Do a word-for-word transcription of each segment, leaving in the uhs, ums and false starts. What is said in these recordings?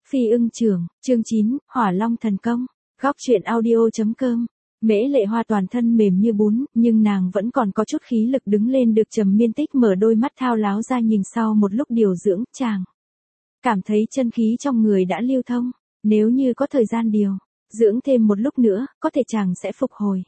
Phi ưng trưởng, chương chín, Hỏa Long thần công. Góc truyện audio.com. Mễ Lệ Hoa toàn thân mềm như bún, nhưng nàng vẫn còn có chút khí lực đứng lên được. Trầm Miên Tích mở đôi mắt thao láo ra nhìn sau một lúc điều dưỡng, chàng cảm thấy chân khí trong người đã lưu thông, nếu như có thời gian điều dưỡng thêm một lúc nữa, có thể chàng sẽ phục hồi.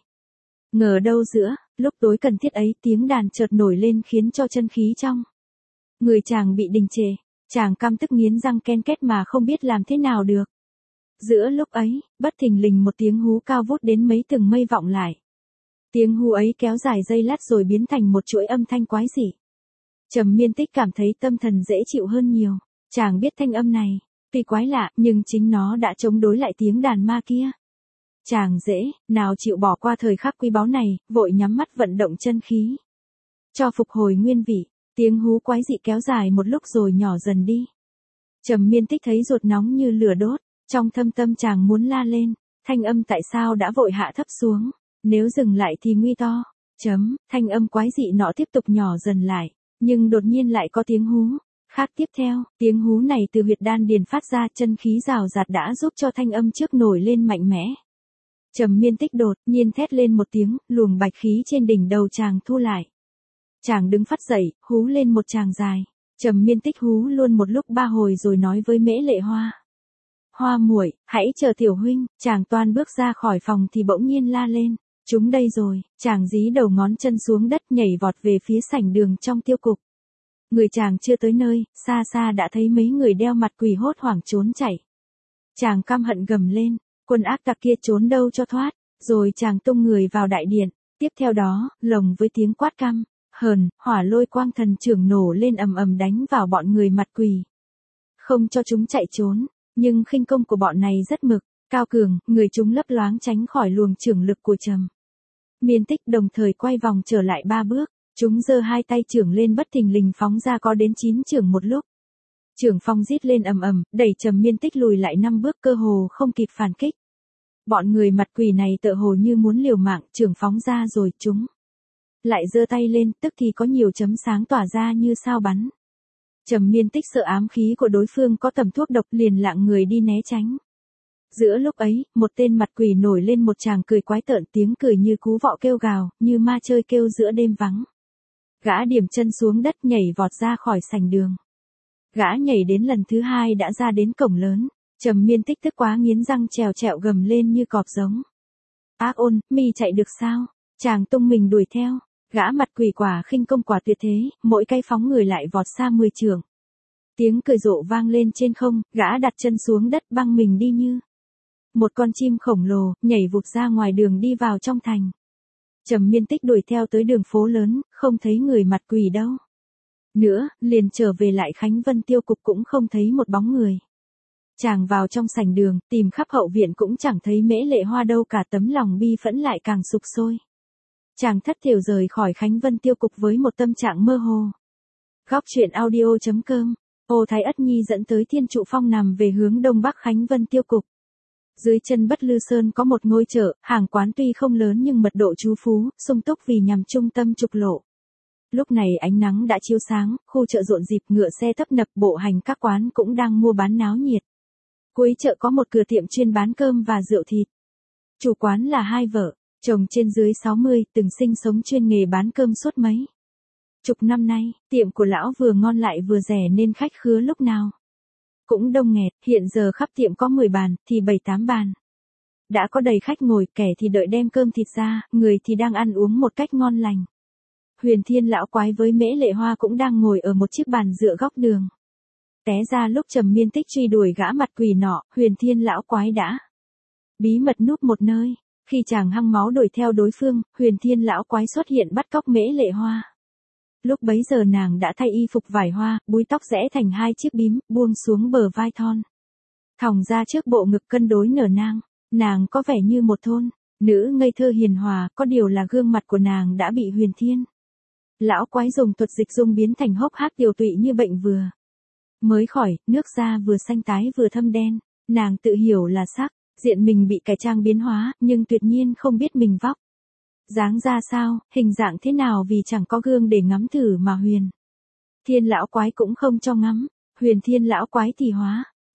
Ngờ đâu giữa lúc tối cần thiết ấy, tiếng đàn chợt nổi lên khiến cho chân khí trong người chàng bị đình trệ. Chàng căm tức nghiến răng ken két mà không biết làm thế nào được. Giữa lúc ấy, bất thình lình một tiếng hú cao vút đến mấy tầng mây vọng lại. Tiếng hú ấy kéo dài giây lát rồi biến thành một chuỗi âm thanh quái dị. Trầm Miên Tích cảm thấy tâm thần dễ chịu hơn nhiều. Chàng biết thanh âm này tuy quái lạ, nhưng chính nó đã chống đối lại tiếng đàn ma kia. Chàng dễ nào chịu bỏ qua thời khắc quý báu này, vội nhắm mắt vận động chân khí cho phục hồi nguyên vị. Tiếng hú quái dị kéo dài một lúc rồi nhỏ dần đi. Trầm Miên Tích thấy ruột nóng như lửa đốt, trong thâm tâm chàng muốn la lên, thanh âm tại sao đã vội hạ thấp xuống, nếu dừng lại thì nguy to. Chấm, thanh âm quái dị nọ tiếp tục nhỏ dần lại, nhưng đột nhiên lại có tiếng hú khác tiếp theo. Tiếng hú này từ huyệt đan điền phát ra, chân khí rào rạt đã giúp cho thanh âm trước nổi lên mạnh mẽ. Trầm Miên Tích đột nhiên thét lên một tiếng, luồng bạch khí trên đỉnh đầu chàng thu lại. Chàng đứng phát dậy, hú lên một tràng dài. Trầm Miên Tích hú luôn một lúc ba hồi rồi nói với Mễ Lệ Hoa: "Hoa muội, hãy chờ tiểu huynh." Chàng toan bước ra khỏi phòng thì bỗng nhiên la lên: "Chúng đây rồi." Chàng dí đầu ngón chân xuống đất nhảy vọt về phía sảnh đường trong tiêu cục. Người chàng chưa tới nơi, xa xa đã thấy mấy người đeo mặt quỷ hốt hoảng trốn chạy. Chàng căm hận gầm lên: "Quân ác tặc kia trốn đâu cho thoát." Rồi chàng tung người vào đại điện. Tiếp theo đó, lồng với tiếng quát căm hờn, hỏa lôi quang thần trưởng nổ lên ầm ầm đánh vào bọn người mặt quỷ. Không cho chúng chạy trốn, nhưng khinh công của bọn này rất mực, cao cường, người chúng lấp loáng tránh khỏi luồng trưởng lực của Trầm Miên Tích, đồng thời quay vòng trở lại ba bước. Chúng giơ hai tay trưởng lên bất thình lình phóng ra có đến chín trưởng một lúc. Trưởng phong rít lên ầm ầm, đẩy Trầm Miên Tích lùi lại năm bước, cơ hồ không kịp phản kích. Bọn người mặt quỷ này tựa hồ như muốn liều mạng, trưởng phóng ra rồi chúng lại giơ tay lên, tức thì có nhiều chấm sáng tỏa ra như sao bắn. Trầm Miên Tích sợ ám khí của đối phương có tầm thuốc độc, liền lạng người đi né tránh. Giữa lúc ấy, một tên mặt quỷ nổi lên một tràng cười quái tợn, tiếng cười như cú vọ kêu gào, như ma chơi kêu giữa đêm vắng. Gã điểm chân xuống đất nhảy vọt ra khỏi sảnh đường. Gã nhảy đến lần thứ hai đã ra đến cổng lớn. Trầm Miên Tích tức quá nghiến răng trèo trẹo gầm lên như cọp giống: "Ác ôn, mi chạy được sao?" Chàng tung mình đuổi theo. Gã mặt quỷ quả khinh công quả tuyệt thế, mỗi cái phóng người lại vọt xa mười trượng. Tiếng cười rộ vang lên trên không, gã đặt chân xuống đất băng mình đi như một con chim khổng lồ, nhảy vụt ra ngoài đường đi vào trong thành. Trầm Miên Tích đuổi theo tới đường phố lớn, không thấy người mặt quỷ đâu nữa, liền trở về lại Khánh Vân tiêu cục cũng không thấy một bóng người. Chàng vào trong sảnh đường, tìm khắp hậu viện cũng chẳng thấy Mễ Lệ Hoa đâu cả, tấm lòng bi phẫn lại càng sục sôi. Chàng thất thểu rời khỏi Khánh Vân tiêu cục với một tâm trạng mơ hồ. Góc truyện audio.com. Ô Thái Ất Nhi dẫn tới Thiên Trụ Phong nằm về hướng đông bắc Khánh Vân tiêu cục. Dưới chân Bất Lư Sơn có một ngôi chợ, hàng quán tuy không lớn nhưng mật độ trú phú, sung túc vì nhằm trung tâm trục lộ. Lúc này ánh nắng đã chiếu sáng, khu chợ rộn rịp, ngựa xe tấp nập, bộ hành các quán cũng đang mua bán náo nhiệt. Cuối chợ có một cửa tiệm chuyên bán cơm và rượu thịt. Chủ quán là hai vợ chồng trên dưới sáu mươi, từng sinh sống chuyên nghề bán cơm suốt mấy chục năm nay. Tiệm của lão vừa ngon lại vừa rẻ nên khách khứa lúc nào cũng đông nghẹt. Hiện giờ khắp tiệm có mười bàn, thì bảy tám bàn đã có đầy khách ngồi, kẻ thì đợi đem cơm thịt ra, người thì đang ăn uống một cách ngon lành. Huyền Thiên lão quái với Mễ Lệ Hoa cũng đang ngồi ở một chiếc bàn dựa góc đường. Té ra lúc Trầm Miên Tích truy đuổi gã mặt quỷ nọ, Huyền Thiên lão quái đã bí mật núp một nơi. Khi chàng hăng máu đuổi theo đối phương, Huyền Thiên lão quái xuất hiện bắt cóc Mễ Lệ Hoa. Lúc bấy giờ nàng đã thay y phục vải hoa, búi tóc rẽ thành hai chiếc bím, buông xuống bờ vai thon thòng ra trước bộ ngực cân đối nở nang. Nàng có vẻ như một thôn nữ ngây thơ hiền hòa, có điều là gương mặt của nàng đã bị Huyền Thiên lão quái dùng thuật dịch dung biến thành hốc hác tiều tụy như bệnh vừa mới khỏi, nước da vừa xanh tái vừa thâm đen. Nàng tự hiểu là sắc diện mình bị cải trang biến hóa, nhưng tuyệt nhiên không biết mình vóc dáng ra sao, hình dạng thế nào, vì chẳng có gương để ngắm thử mà Huyền Thiên lão quái cũng không cho ngắm. Huyền Thiên lão quái thì hóa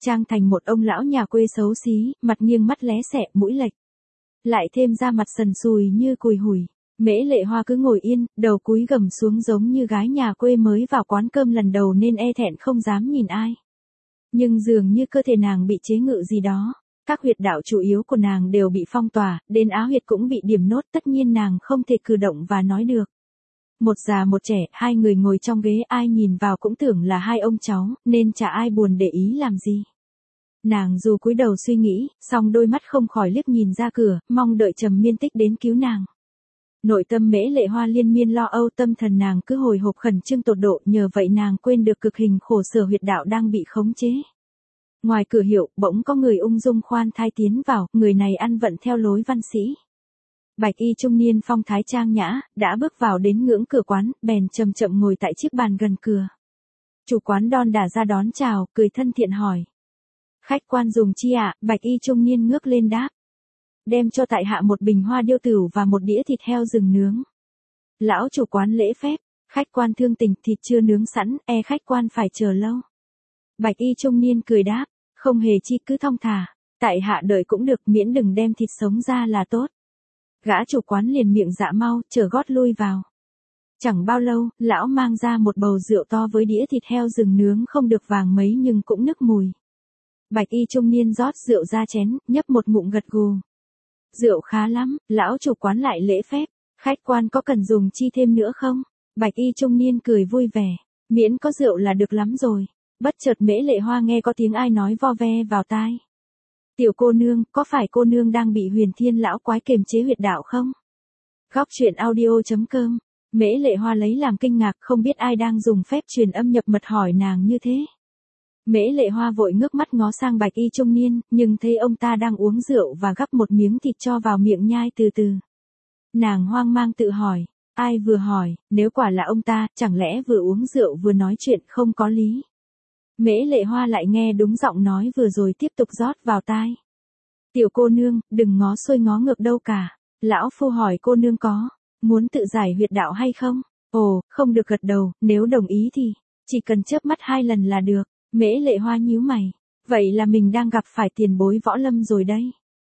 trang thành một ông lão nhà quê xấu xí, mặt nghiêng mắt lé xẹ, mũi lệch. Lại thêm ra mặt sần sùi như cùi hủi. Mễ Lệ Hoa cứ ngồi yên, đầu cúi gằm xuống giống như gái nhà quê mới vào quán cơm lần đầu nên e thẹn không dám nhìn ai. Nhưng dường như cơ thể nàng bị chế ngự gì đó. Các huyệt đạo chủ yếu của nàng đều bị phong tỏa, đến á huyệt cũng bị điểm nốt, tất nhiên nàng không thể cử động và nói được. Một già một trẻ, hai người ngồi trong ghế, ai nhìn vào cũng tưởng là hai ông cháu, nên chả ai buồn để ý làm gì. Nàng dù cúi đầu suy nghĩ, song đôi mắt không khỏi liếc nhìn ra cửa, mong đợi Trầm Miên Tích đến cứu nàng. Nội tâm Mễ Lệ Hoa liên miên lo âu, tâm thần nàng cứ hồi hộp khẩn trương tột độ, nhờ vậy nàng quên được cực hình khổ sở huyệt đạo đang bị khống chế. Ngoài cửa hiệu, bỗng có người ung dung khoan thai tiến vào, người này ăn vận theo lối văn sĩ. Bạch y trung niên phong thái trang nhã, đã bước vào đến ngưỡng cửa quán, bèn chậm chậm ngồi tại chiếc bàn gần cửa. Chủ quán đon đả ra đón chào, cười thân thiện hỏi. Khách quan dùng chi ạ? Bạch y trung niên ngước lên đáp. Đem cho tại hạ một bình hoa điêu tửu và một đĩa thịt heo rừng nướng. Lão chủ quán lễ phép, khách quan thương tình, thịt chưa nướng sẵn, e khách quan phải chờ lâu. Bạch y trung niên cười đáp, không hề chi, cứ thong thả, tại hạ đợi cũng được, miễn đừng đem thịt sống ra là tốt. Gã chủ quán liền miệng dạ mau, chờ gót lui vào. Chẳng bao lâu, lão mang ra một bầu rượu to với đĩa thịt heo rừng nướng không được vàng mấy nhưng cũng nức mùi. Bạch y trung niên rót rượu ra chén, nhấp một ngụm gật gù. Rượu khá lắm, lão chủ quán lại lễ phép, khách quan có cần dùng chi thêm nữa không? Bạch y trung niên cười vui vẻ, miễn có rượu là được lắm rồi. Bất chợt Mễ Lệ Hoa nghe có tiếng ai nói vo ve vào tai. Tiểu cô nương, có phải cô nương đang bị Huyền Thiên lão quái kềm chế huyệt đạo không? Góc truyện audio chấm com. Mễ Lệ Hoa lấy làm kinh ngạc, không biết ai đang dùng phép truyền âm nhập mật hỏi nàng như thế. Mễ Lệ Hoa vội ngước mắt ngó sang Bạch y trung niên, nhưng thấy ông ta đang uống rượu và gắp một miếng thịt cho vào miệng nhai từ từ. Nàng hoang mang tự hỏi, ai vừa hỏi, nếu quả là ông ta, chẳng lẽ vừa uống rượu vừa nói chuyện không có lý. Mễ Lệ Hoa lại nghe đúng giọng nói vừa rồi tiếp tục rót vào tai. Tiểu cô nương, đừng ngó xuôi ngó ngược đâu cả. Lão phu hỏi cô nương có muốn tự giải huyệt đạo hay không? Ồ, không được gật đầu, nếu đồng ý thì chỉ cần chớp mắt hai lần là được. Mễ Lệ Hoa nhíu mày, vậy là mình đang gặp phải tiền bối võ lâm rồi đây.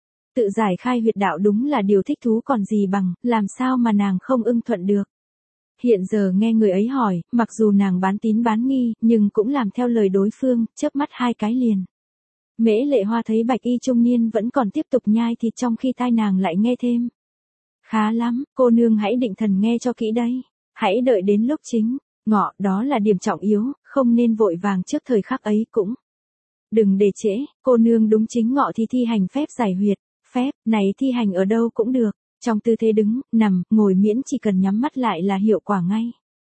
Tự giải khai huyệt đạo đúng là điều thích thú còn gì bằng, làm sao mà nàng không ưng thuận được. Hiện giờ nghe người ấy hỏi, mặc dù nàng bán tín bán nghi, nhưng cũng làm theo lời đối phương, chớp mắt hai cái liền. Mễ Lệ Hoa thấy Bạch y trung niên vẫn còn tiếp tục nhai thịt trong khi tai nàng lại nghe thêm. Khá lắm, cô nương hãy định thần nghe cho kỹ đây. Hãy đợi đến lúc chính ngọ, đó là điểm trọng yếu, không nên vội vàng trước thời khắc ấy cũng. Đừng để trễ, cô nương đúng chính ngọ thì thi hành phép giải huyệt, phép này thi hành ở đâu cũng được, trong tư thế đứng, nằm, ngồi miễn chỉ cần nhắm mắt lại là hiệu quả ngay.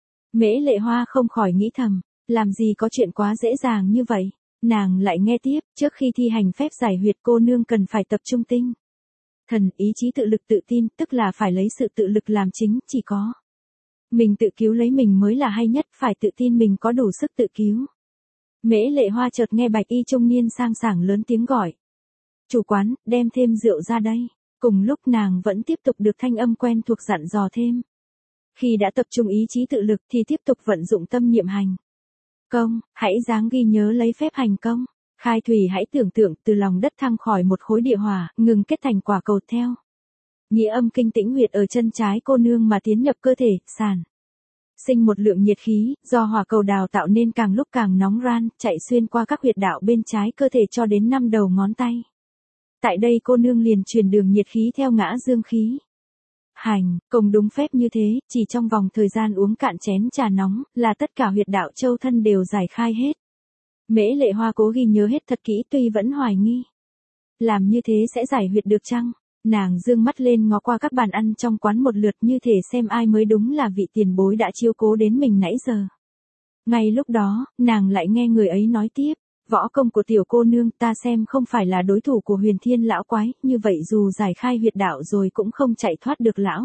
Mễ Lệ Hoa không khỏi nghĩ thầm, làm gì có chuyện quá dễ dàng như vậy. Nàng lại nghe tiếp, trước khi thi hành phép giải huyệt cô nương cần phải tập trung tinh thần, ý chí tự lực tự tin, tức là phải lấy sự tự lực làm chính, chỉ có mình tự cứu lấy mình mới là hay nhất, phải tự tin mình có đủ sức tự cứu. Mễ Lệ Hoa chợt nghe Bạch y trung niên sang sảng lớn tiếng gọi. Chủ quán, đem thêm rượu ra đây. Cùng lúc nàng vẫn tiếp tục được thanh âm quen thuộc dặn dò thêm. Khi đã tập trung ý chí tự lực thì tiếp tục vận dụng tâm niệm hành công, hãy dáng ghi nhớ lấy phép hành công. Khai thủy hãy tưởng tượng từ lòng đất thăng khỏi một khối địa hỏa, ngừng kết thành quả cầu theo nghĩa âm kinh tĩnh huyệt ở chân trái cô nương mà tiến nhập cơ thể, sản sinh một lượng nhiệt khí, do hỏa cầu đào tạo nên càng lúc càng nóng ran, chạy xuyên qua các huyệt đạo bên trái cơ thể cho đến năm đầu ngón tay. Tại đây cô nương liền truyền đường nhiệt khí theo ngã dương khí. Hành, công đúng phép như thế, chỉ trong vòng thời gian uống cạn chén trà nóng, là tất cả huyệt đạo châu thân đều giải khai hết. Mễ Lệ Hoa cố ghi nhớ hết thật kỹ tuy vẫn hoài nghi. Làm như thế sẽ giải huyệt được chăng? Nàng dương mắt lên ngó qua các bàn ăn trong quán một lượt như thể xem ai mới đúng là vị tiền bối đã chiếu cố đến mình nãy giờ. Ngay lúc đó, nàng lại nghe người ấy nói tiếp, võ công của tiểu cô nương ta xem không phải là đối thủ của Huyền Thiên lão quái, như vậy dù giải khai huyệt đạo rồi cũng không chạy thoát được lão.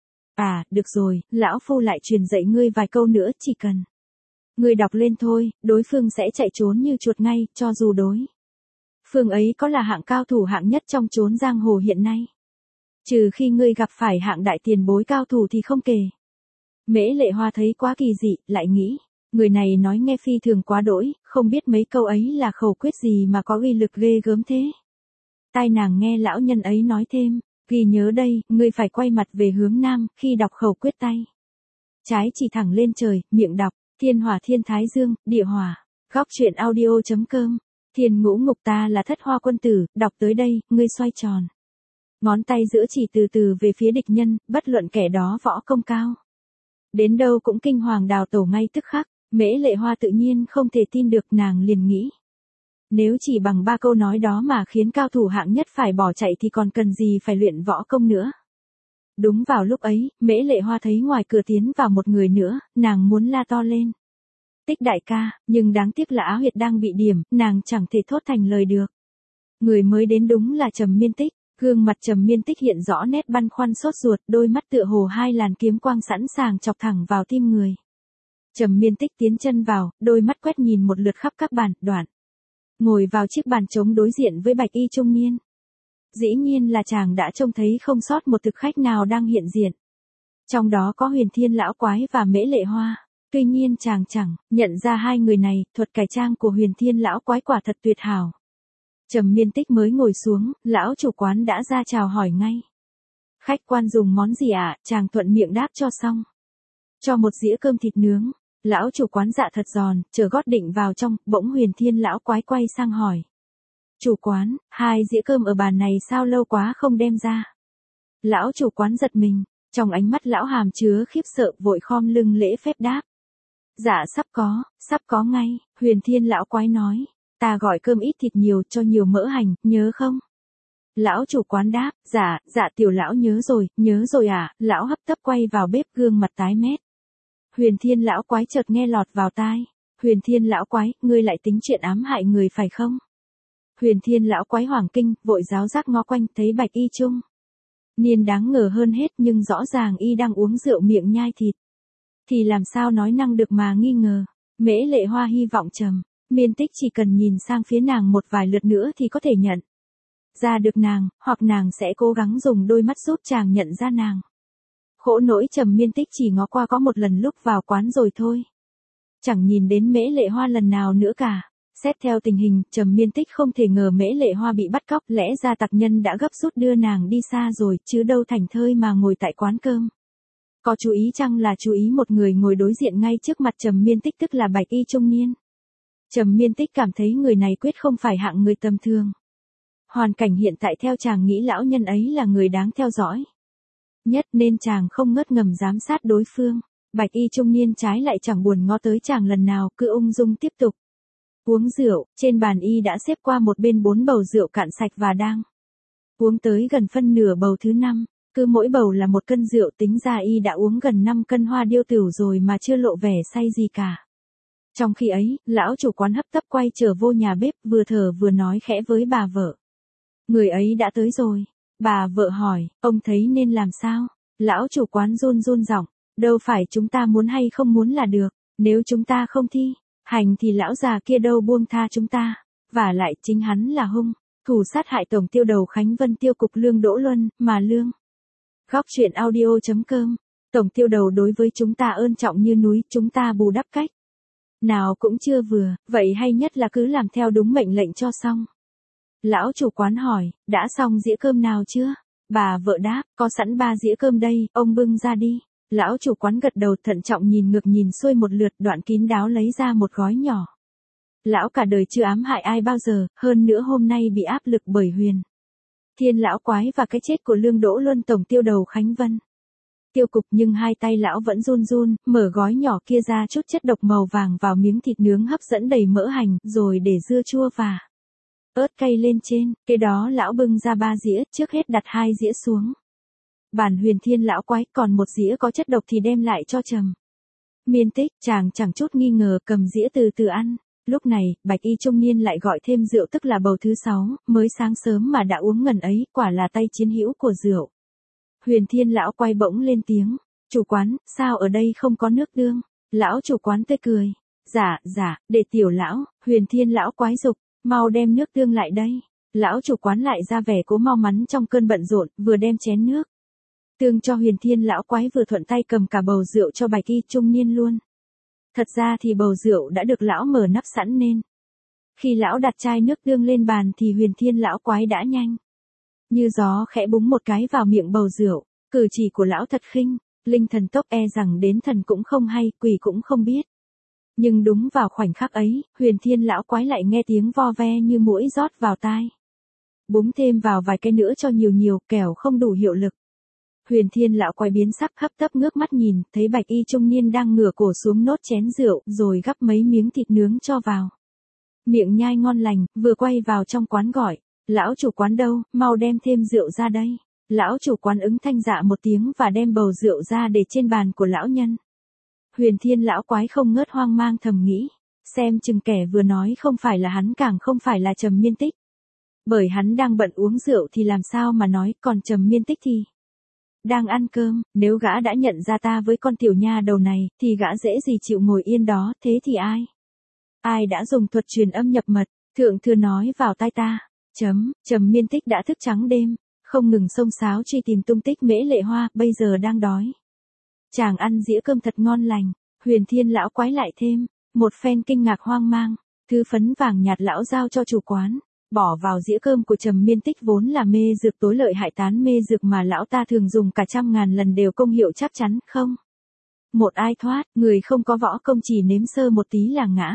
À, được rồi, lão phu lại truyền dạy ngươi vài câu nữa, chỉ cần ngươi đọc lên thôi, đối phương sẽ chạy trốn như chuột ngay, cho dù đối phương ấy có là hạng cao thủ hạng nhất trong chốn giang hồ hiện nay. Trừ khi ngươi gặp phải hạng đại tiền bối cao thủ thì không kể. Mễ Lệ Hoa thấy quá kỳ dị, lại nghĩ, Người này nói nghe phi thường quá đỗi, không biết mấy câu ấy là khẩu quyết gì mà có uy lực ghê gớm thế. Tai nàng nghe lão nhân ấy nói thêm, ghi nhớ đây, ngươi phải quay mặt về hướng nam, khi đọc khẩu quyết tay. Trái chỉ thẳng lên trời, miệng đọc, thiên hỏa thiên thái dương, địa hỏa. Góc truyện audio.com. Thiên ngũ ngục ta là thất hoa quân tử, đọc tới đây, ngươi xoay tròn. Ngón tay giữa chỉ từ từ về phía địch nhân, bất luận kẻ đó võ công cao. Đến đâu cũng kinh hoàng đào tổ ngay tức khắc, Mễ Lệ Hoa tự nhiên không thể tin được, nàng liền nghĩ. Nếu chỉ bằng ba câu nói đó mà khiến cao thủ hạng nhất phải bỏ chạy thì còn cần gì phải luyện võ công nữa. Đúng vào lúc ấy, Mễ Lệ Hoa thấy ngoài cửa tiến vào một người nữa, nàng muốn la to lên. Tích đại ca, nhưng đáng tiếc là Á Huyệt đang bị điểm, nàng chẳng thể thốt thành lời được. Người mới đến đúng là Trầm Miên Tích, gương mặt Trầm Miên Tích hiện rõ nét băn khoăn sốt ruột, đôi mắt tựa hồ hai làn kiếm quang sẵn sàng chọc thẳng vào tim người. Trầm Miên Tích tiến chân vào, đôi mắt quét nhìn một lượt khắp các bàn, đoạn. Ngồi vào chiếc bàn trống đối diện với bạch y trung niên. Dĩ nhiên là chàng đã trông thấy không sót một thực khách nào đang hiện diện. Trong đó có Huyền Thiên lão quái và Mễ Lệ Hoa. Tuy nhiên chàng chẳng nhận ra hai người này, thuật cải trang của Huyền Thiên lão quái quả thật tuyệt hảo. Trầm Miên Tích mới ngồi xuống, lão chủ quán đã ra chào hỏi ngay. Khách quan dùng món gì ạ? À? Chàng thuận miệng đáp cho xong. Cho một dĩa cơm thịt nướng. Lão chủ quán dạ thật giòn, chờ gót định vào trong, bỗng Huyền Thiên lão quái quay sang hỏi. Chủ quán, hai dĩa cơm ở bàn này sao lâu quá không đem ra? Lão chủ quán giật mình, trong ánh mắt lão hàm chứa khiếp sợ, vội khom lưng lễ phép đáp. Dạ sắp có, sắp có ngay, Huyền Thiên lão quái nói. Ta gọi cơm ít thịt nhiều cho nhiều mỡ hành, nhớ không? Lão chủ quán đáp, dạ, dạ tiểu lão nhớ rồi, nhớ rồi à, lão hấp tấp quay vào bếp, gương mặt tái mét. Huyền Thiên lão quái chợt nghe lọt vào tai. Huyền Thiên lão quái, ngươi lại tính chuyện ám hại người phải không? Huyền Thiên lão quái hoảng kinh, vội giáo giác ngó quanh, thấy bạch y trung niên đáng ngờ hơn hết, nhưng rõ ràng y đang uống rượu miệng nhai thịt. Thì làm sao nói năng được mà nghi ngờ. Mễ Lệ Hoa hy vọng Trầm Miên Tích chỉ cần nhìn sang phía nàng một vài lượt nữa thì có thể nhận ra được nàng, hoặc nàng sẽ cố gắng dùng đôi mắt giúp chàng nhận ra nàng. Khổ nỗi Trầm Miên Tích chỉ ngó qua có một lần lúc vào quán rồi thôi. Chẳng nhìn đến Mễ Lệ Hoa lần nào nữa cả. Xét theo tình hình, Trầm Miên Tích không thể ngờ Mễ Lệ Hoa bị bắt cóc, lẽ ra tặc nhân đã gấp rút đưa nàng đi xa rồi, chứ đâu thành thơi mà ngồi tại quán cơm. Có chú ý chăng là chú ý một người ngồi đối diện ngay trước mặt Trầm Miên Tích, tức là bạch y trung niên. Trầm Miên Tích cảm thấy người này quyết không phải hạng người tầm thường. Hoàn cảnh hiện tại theo chàng nghĩ lão nhân ấy là người đáng theo dõi nhất, nên chàng không ngớt ngầm giám sát đối phương. Bạch y trung niên trái lại chẳng buồn ngó tới chàng lần nào, cứ ung dung tiếp tục uống rượu. Trên bàn y đã xếp qua một bên bốn bầu rượu cạn sạch và đang uống tới gần phân nửa bầu thứ năm. Cứ mỗi bầu là một cân rượu, tính ra y đã uống gần năm cân hoa điêu tửu rồi mà chưa lộ vẻ say gì cả. Trong khi ấy, lão chủ quán hấp tấp quay trở vô nhà bếp, vừa thở vừa nói khẽ với bà vợ. Người ấy đã tới rồi. Bà vợ hỏi, ông thấy nên làm sao? Lão chủ quán run run giọng, đâu phải chúng ta muốn hay không muốn là được, nếu chúng ta không thi hành thì lão già kia đâu buông tha chúng ta, vả lại chính hắn là hung thủ sát hại tổng tiêu đầu Khánh Vân tiêu cục Lương Đỗ Luân, mà Lương. Góc truyện audio.com. Tổng tiêu đầu đối với chúng ta ơn trọng như núi, chúng ta bù đắp cách nào cũng chưa vừa, vậy hay nhất là cứ làm theo đúng mệnh lệnh cho xong. Lão chủ quán hỏi, đã xong dĩa cơm nào chưa? Bà vợ đáp, có sẵn ba dĩa cơm đây, ông bưng ra đi. Lão chủ quán gật đầu thận trọng nhìn ngược nhìn xuôi một lượt, đoạn kín đáo lấy ra một gói nhỏ. Lão cả đời chưa ám hại ai bao giờ, hơn nữa hôm nay bị áp lực bởi Huyền Thiên lão quái và cái chết của Lương Đỗ Luân tổng tiêu đầu Khánh Vân tiêu cục, nhưng hai tay lão vẫn run run, mở gói nhỏ kia ra, chút chất độc màu vàng vào miếng thịt nướng hấp dẫn đầy mỡ hành, rồi để dưa chua và ớt cay lên trên. Kế đó lão bưng ra ba dĩa, trước hết đặt hai dĩa xuống bàn Huyền Thiên lão quái, còn một dĩa có chất độc thì đem lại cho Trầm Miên Tích. Chàng chẳng chút nghi ngờ cầm dĩa từ từ ăn. Lúc này, bạch y trung niên lại gọi thêm rượu, tức là bầu thứ sáu, mới sáng sớm mà đã uống ngần ấy, quả là tay chiến hữu của rượu. Huyền Thiên lão quay bỗng lên tiếng, chủ quán, sao ở đây không có nước tương? Lão chủ quán tươi cười, dạ, dạ, để tiểu lão. Huyền Thiên lão quái dục, mau đem nước tương lại đây. Lão chủ quán lại ra vẻ cố mau mắn trong cơn bận rộn, vừa đem chén nước tương cho Huyền Thiên lão quái, vừa thuận tay cầm cả bầu rượu cho bạch y trung niên luôn. Thật ra thì bầu rượu đã được lão mở nắp sẵn nên. Khi lão đặt chai nước tương lên bàn thì Huyền Thiên lão quái đã nhanh như gió khẽ búng một cái vào miệng bầu rượu, cử chỉ của lão thật khinh, linh thần tốc e rằng đến thần cũng không hay, quỷ cũng không biết. Nhưng đúng vào khoảnh khắc ấy, Huyền Thiên lão quái lại nghe tiếng vo ve như muỗi rót vào tai. Búng thêm vào vài cái nữa cho nhiều nhiều, kẻo không đủ hiệu lực. Huyền Thiên lão quái biến sắc hấp tấp ngước mắt nhìn, thấy bạch y trung niên đang ngửa cổ xuống nốt chén rượu, rồi gắp mấy miếng thịt nướng cho vào. Miệng nhai ngon lành, vừa quay vào trong quán gọi, lão chủ quán đâu, mau đem thêm rượu ra đây. Lão chủ quán ứng thanh dạ một tiếng và đem bầu rượu ra để trên bàn của lão nhân. Huyền Thiên lão quái không ngớt hoang mang thầm nghĩ, xem chừng kẻ vừa nói không phải là hắn càng không phải là Trầm Miên Tích. Bởi hắn đang bận uống rượu thì làm sao mà nói, còn Trầm Miên Tích thì đang ăn cơm, nếu gã đã nhận ra ta với con tiểu nha đầu này, thì gã dễ gì chịu ngồi yên đó, thế thì ai? Ai đã dùng thuật truyền âm nhập mật, thượng thư nói vào tai ta, chấm, Trầm Miên Tích đã thức trắng đêm, không ngừng xông xáo truy tìm tung tích Mễ Lệ Hoa, bây giờ đang đói. Chàng ăn dĩa cơm thật ngon lành, Huyền Thiên lão quái lại thêm, một phen kinh ngạc hoang mang, thứ phấn vàng nhạt lão giao cho chủ quán. Bỏ vào dĩa cơm của Trầm Miên Tích vốn là mê dược tối lợi hại tán mê dược mà lão ta thường dùng cả trăm ngàn lần đều công hiệu chắc chắn không. Một ai thoát, người không có võ công chỉ nếm sơ một tí là ngã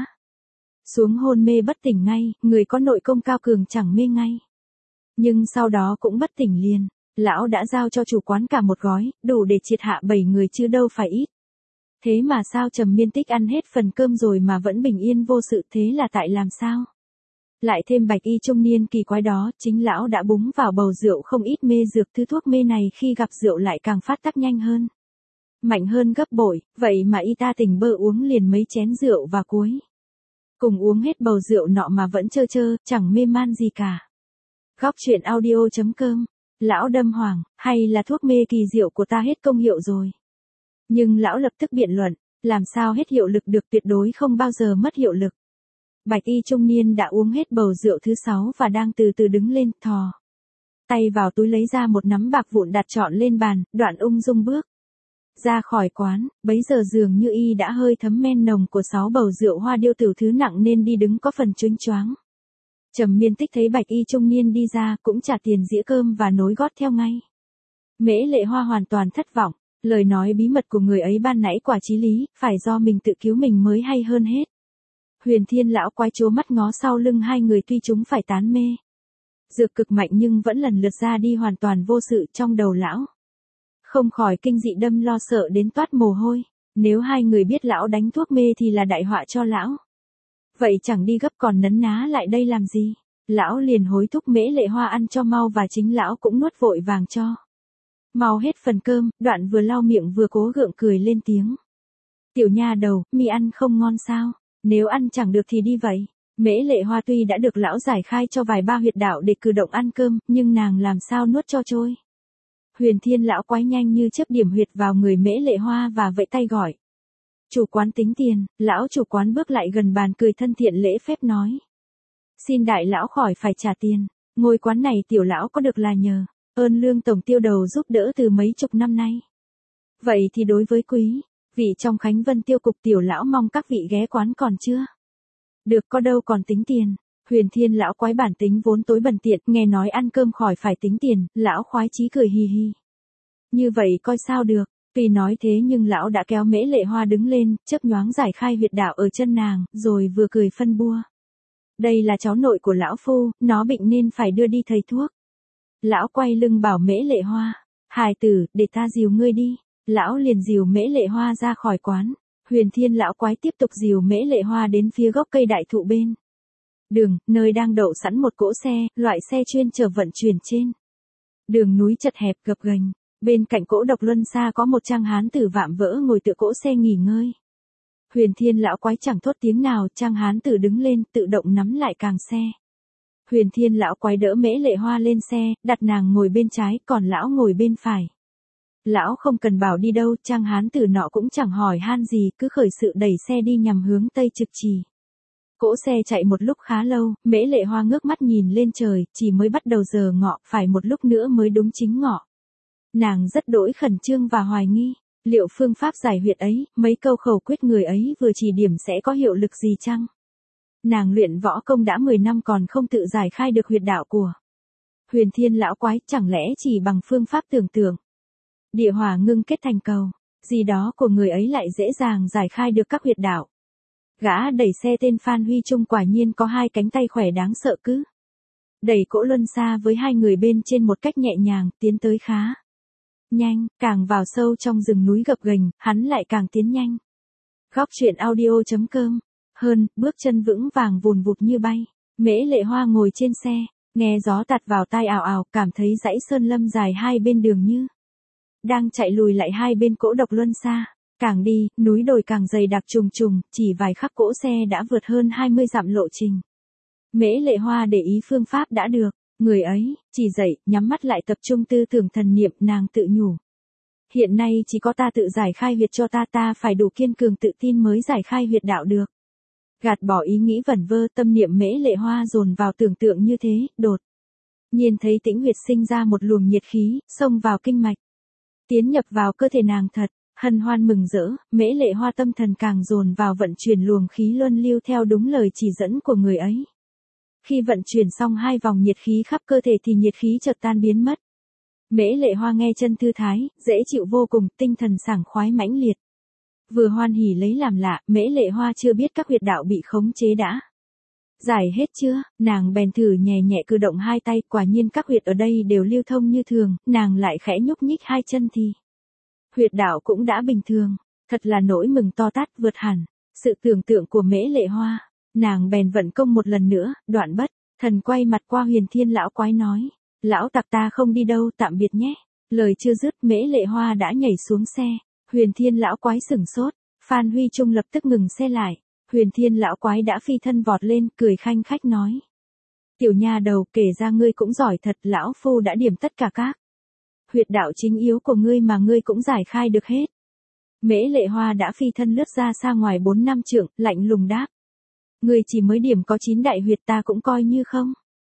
xuống hôn mê bất tỉnh ngay, người có nội công cao cường chẳng mê ngay. Nhưng sau đó cũng bất tỉnh liền, lão đã giao cho chủ quán cả một gói, đủ để triệt hạ bảy người chứ đâu phải ít. Thế mà sao Trầm Miên Tích ăn hết phần cơm rồi mà vẫn bình yên vô sự, thế là tại làm sao? Lại thêm bạch y trung niên kỳ quái đó, chính lão đã búng vào bầu rượu không ít mê dược, thứ thuốc mê này khi gặp rượu lại càng phát tác nhanh hơn. Mạnh hơn gấp bội, vậy mà y ta tỉnh bơ uống liền mấy chén rượu và cuối. Cùng uống hết bầu rượu nọ mà vẫn chơ chơ, chẳng mê man gì cả. Góc truyện audio chấm com, lão đâm hoàng, hay là thuốc mê kỳ diệu của ta hết công hiệu rồi. Nhưng lão lập tức biện luận, làm sao hết hiệu lực được, tuyệt đối không bao giờ mất hiệu lực. Bạch y trung niên đã uống hết bầu rượu thứ sáu và đang từ từ đứng lên, thò tay vào túi lấy ra một nắm bạc vụn đặt trọn lên bàn, đoạn ung dung bước ra khỏi quán. Bấy giờ dường như y đã hơi thấm men nồng của sáu bầu rượu hoa điêu tử thứ nặng nên đi đứng có phần chênh choáng. Trầm Miên Tích thấy bạch y trung niên đi ra cũng trả tiền dĩa cơm và nối gót theo ngay. Mễ Lệ Hoa hoàn toàn thất vọng, lời nói bí mật của người ấy ban nãy quả chí lý, phải do mình tự cứu mình mới hay hơn hết. Huyền Thiên lão quái trố mắt ngó sau lưng hai người, tuy chúng phải tán mê dược cực mạnh nhưng vẫn lần lượt ra đi hoàn toàn vô sự, trong đầu lão không khỏi kinh dị đâm lo sợ đến toát mồ hôi. Nếu hai người biết lão đánh thuốc mê thì là đại họa cho lão. Vậy chẳng đi gấp còn nấn ná lại đây làm gì? Lão liền hối thúc Mễ Lệ Hoa ăn cho mau và chính lão cũng nuốt vội vàng cho mau hết phần cơm, đoạn vừa lau miệng vừa cố gượng cười lên tiếng. Tiểu nha đầu, mi ăn không ngon sao? Nếu ăn chẳng được thì đi vậy. Mễ Lệ Hoa tuy đã được lão giải khai cho vài ba huyệt đạo để cử động ăn cơm, nhưng nàng làm sao nuốt cho trôi. Huyền Thiên lão quái nhanh như chớp điểm huyệt vào người Mễ Lệ Hoa và vẫy tay gọi. Chủ quán tính tiền, lão chủ quán bước lại gần bàn cười thân thiện lễ phép nói. Xin đại lão khỏi phải trả tiền, ngôi quán này tiểu lão có được là nhờ ơn lương tổng tiêu đầu giúp đỡ từ mấy chục năm nay. Vậy thì đối với quý vị trong Khánh Vân tiêu cục tiểu lão mong các vị ghé quán còn chưa? Được, có đâu còn tính tiền. Huyền Thiên lão quái bản tính vốn tối bần tiện, nghe nói ăn cơm khỏi phải tính tiền, lão khoái chí cười hì hì. Như vậy coi sao được, tuy nói thế nhưng lão đã kéo Mễ Lệ Hoa đứng lên, chớp nhoáng giải khai huyệt đạo ở chân nàng, rồi vừa cười phân bua. Đây là cháu nội của lão phu, nó bệnh nên phải đưa đi thầy thuốc. Lão quay lưng bảo Mễ Lệ Hoa, hài tử, để ta dìu ngươi đi. Lão liền dìu Mễ Lệ Hoa ra khỏi quán. Huyền Thiên lão quái tiếp tục dìu Mễ Lệ Hoa đến phía gốc cây đại thụ bên đường, nơi đang đậu sẵn một cỗ xe, loại xe chuyên chở vận chuyển trên đường núi chật hẹp gập ghềnh. Bên cạnh cỗ độc luân xa có một trang hán tử vạm vỡ ngồi tựa cỗ xe nghỉ ngơi. Huyền Thiên lão quái chẳng thốt tiếng nào, trang hán tử đứng lên, tự động nắm lại càng xe. Huyền Thiên lão quái đỡ Mễ Lệ Hoa lên xe, đặt nàng ngồi bên trái, còn lão ngồi bên phải. Lão không cần bảo đi đâu, trang hán tử nọ cũng chẳng hỏi han gì, cứ khởi sự đẩy xe đi nhằm hướng Tây Trực Trì. Cỗ xe chạy một lúc khá lâu, Mễ Lệ Hoa ngước mắt nhìn lên trời, chỉ mới bắt đầu giờ ngọ, phải một lúc nữa mới đúng chính ngọ. Nàng rất đỗi khẩn trương và hoài nghi, Liệu phương pháp giải huyệt ấy, mấy câu khẩu quyết người ấy vừa chỉ điểm sẽ có hiệu lực gì chăng? Nàng luyện võ công đã mười năm còn không tự giải khai được huyệt đạo của Huyền Thiên lão quái, chẳng lẽ chỉ bằng phương pháp tưởng tượng, địa hỏa ngưng kết thành cầu, gì đó của người ấy lại dễ dàng giải khai được các huyệt đạo. Gã đẩy xe tên Phan Huy Trung quả nhiên có hai cánh tay khỏe đáng sợ cứ. Đẩy cỗ luân xa với hai người bên trên một cách nhẹ nhàng, tiến tới khá nhanh, càng vào sâu trong rừng núi gập ghềnh, hắn lại càng tiến nhanh. Góc truyện audio.com. Hơn, bước chân vững vàng vùn vụt như bay. Mễ Lệ Hoa ngồi trên xe, nghe gió tạt vào tai ào ào, cảm thấy dãy sơn lâm dài hai bên đường như đang chạy lùi lại hai bên cỗ độc luân xa. Càng đi, núi đồi càng dày đặc trùng trùng, chỉ vài khắc cỗ xe đã vượt hơn hai mươi dặm lộ trình. Mễ Lệ Hoa để ý phương pháp đã được, người ấy, chỉ dậy, nhắm mắt lại tập trung tư tưởng thần niệm, nàng tự nhủ. Hiện nay chỉ có ta tự giải khai huyệt cho ta, ta phải đủ kiên cường tự tin mới giải khai huyệt đạo được. Gạt bỏ ý nghĩ vẩn vơ, tâm niệm Mễ Lệ Hoa dồn vào tưởng tượng như thế, đột nhiên thấy tĩnh huyệt sinh ra một luồng nhiệt khí, xông vào kinh mạch, tiến nhập vào cơ thể nàng thật. Hân hoan mừng rỡ, Mễ Lệ Hoa tâm thần càng dồn vào vận chuyển luồng khí luân lưu theo đúng lời chỉ dẫn của người ấy. Khi vận chuyển xong hai vòng nhiệt khí khắp cơ thể thì nhiệt khí chợt tan biến mất. Mễ Lệ Hoa nghe chân thư thái, dễ chịu vô cùng, tinh thần sảng khoái mãnh liệt. Vừa hoan hỉ lấy làm lạ, Mễ Lệ Hoa chưa biết các huyệt đạo bị khống chế đã giải hết chưa, nàng bèn thử nhẹ nhẹ cử động hai tay, quả nhiên các huyệt ở đây đều lưu thông như thường, nàng lại khẽ nhúc nhích hai chân thì huyệt đạo cũng đã bình thường, thật là nỗi mừng to tát vượt hẳn sự tưởng tượng của Mễ Lệ Hoa. Nàng bèn vận công một lần nữa, đoạn bất thần quay mặt qua Huyền Thiên lão quái nói, lão tặc ta không đi đâu, tạm biệt nhé. Lời chưa dứt, Mễ Lệ Hoa đã nhảy xuống xe. Huyền Thiên lão quái sửng sốt, Phan Huy Trung lập tức ngừng xe lại. Huyền Thiên lão quái đã phi thân vọt lên, cười khanh khách nói, tiểu nha đầu, kể ra ngươi cũng giỏi thật, lão phu đã điểm tất cả các huyệt đạo chính yếu của ngươi mà ngươi cũng giải khai được hết. Mễ Lệ Hoa đã phi thân lướt ra xa ngoài bốn năm trượng, lạnh lùng đáp, ngươi chỉ mới điểm có chín đại huyệt, ta cũng coi như không.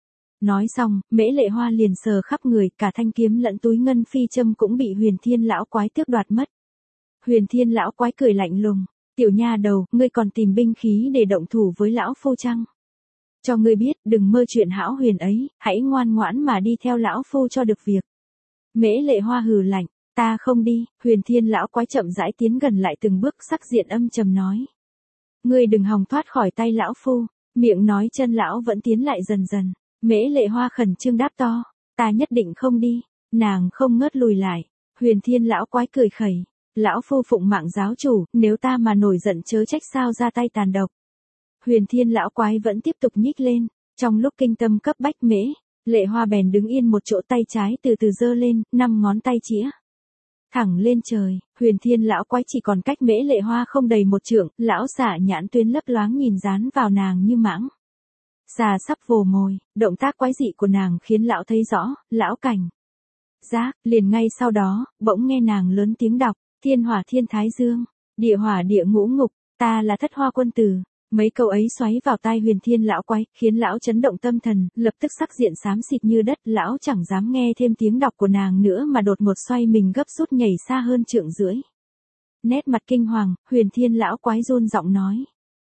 Nói xong, Mễ Lệ Hoa liền sờ khắp người, cả thanh kiếm lẫn túi ngân phi châm cũng bị Huyền Thiên lão quái tước đoạt mất. Huyền Thiên lão quái cười lạnh lùng, tiểu nha đầu, ngươi còn tìm binh khí để động thủ với lão phu chăng? Cho ngươi biết, đừng mơ chuyện hão huyền ấy, hãy ngoan ngoãn mà đi theo lão phu cho được việc. Mễ Lệ Hoa hừ lạnh, ta không đi. Huyền Thiên lão quái chậm rãi tiến gần lại từng bước, sắc diện âm trầm nói, ngươi đừng hòng thoát khỏi tay lão phu. Miệng nói chân lão vẫn tiến lại dần dần. Mễ Lệ Hoa khẩn trương đáp to, ta nhất định không đi. Nàng không ngớt lùi lại. Huyền Thiên lão quái cười khẩy, lão phu phụng mạng giáo chủ, nếu ta mà nổi giận chớ trách sao ra tay tàn độc. Huyền Thiên lão quái vẫn tiếp tục nhích lên. Trong lúc kinh tâm cấp bách, Mễ Lệ Hoa bèn đứng yên một chỗ, tay trái từ từ giơ lên, năm ngón tay chĩa thẳng lên trời. Huyền Thiên lão quái chỉ còn cách Mễ Lệ Hoa không đầy một trượng, lão xả nhãn tuyến lấp loáng nhìn dán vào nàng như mãng xà sắp vồ mồi. Động tác quái dị của nàng khiến lão thấy rõ, lão cảnh giác, liền ngay sau đó, bỗng nghe nàng lớn tiếng đọc, thiên hỏa thiên thái dương, địa hỏa địa ngũ ngục, ta là thất hoa quân tử. Mấy câu ấy xoáy vào tai Huyền Thiên lão quái, khiến lão chấn động tâm thần, lập tức sắc diện xám xịt như đất, lão chẳng dám nghe thêm tiếng đọc của nàng nữa mà đột ngột xoay mình gấp rút nhảy xa hơn trượng rưỡi. Nét mặt kinh hoàng, Huyền Thiên lão quái run giọng nói,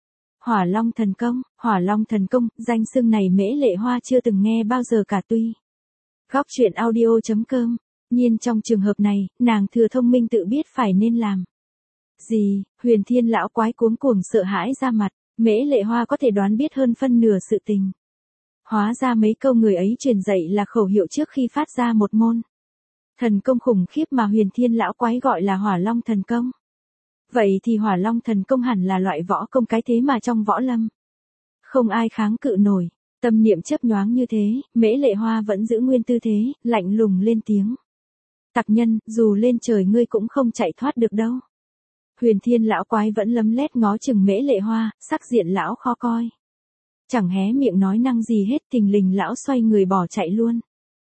Hỏa Long thần công. Hỏa Long thần công, danh xưng này Mễ Lệ Hoa chưa từng nghe bao giờ cả. Tuy Góc truyện audio.com, nhiên trong trường hợp này, nàng thừa thông minh tự biết phải nên làm gì. Huyền Thiên lão quái cuống cuồng sợ hãi ra mặt. Mễ Lệ Hoa có thể đoán biết hơn phân nửa sự tình. Hóa ra mấy câu người ấy truyền dạy là khẩu hiệu trước khi phát ra một môn thần công khủng khiếp mà Huyền Thiên lão quái gọi là Hỏa Long thần công. Vậy thì Hỏa Long thần công hẳn là loại võ công cái thế mà trong võ lâm không ai kháng cự nổi. Tâm niệm chớp nhoáng như thế, Mễ Lệ Hoa vẫn giữ nguyên tư thế, lạnh lùng lên tiếng, tặc nhân, dù lên trời ngươi cũng không chạy thoát được đâu. Huyền Thiên lão quái vẫn lấm lét ngó chừng Mễ Lệ Hoa, sắc diện lão khó coi. Chẳng hé miệng nói năng gì hết, thình lình lão xoay người bỏ chạy luôn.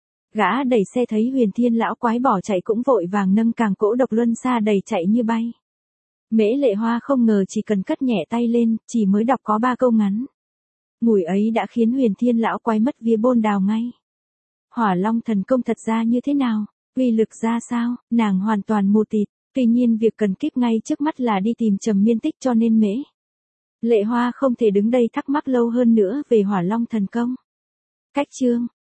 Gã đẩy xe thấy Huyền Thiên lão quái bỏ chạy cũng vội vàng nâng càng cỗ độc luân xa đầy chạy như bay. Mễ Lệ Hoa không ngờ chỉ cần cất nhẹ tay lên, chỉ mới đọc có ba câu ngắn ngủi ấy đã khiến Huyền Thiên lão quái mất vía bôn đào ngay. Hỏa Long thần công thật ra như thế nào, uy lực ra sao, nàng hoàn toàn mù tịt. Tuy nhiên việc cần kíp ngay trước mắt là đi tìm Trầm Miên Tích cho nên Mễ Lệ Hoa không thể đứng đây thắc mắc lâu hơn nữa về Hỏa Long thần công. Cách chương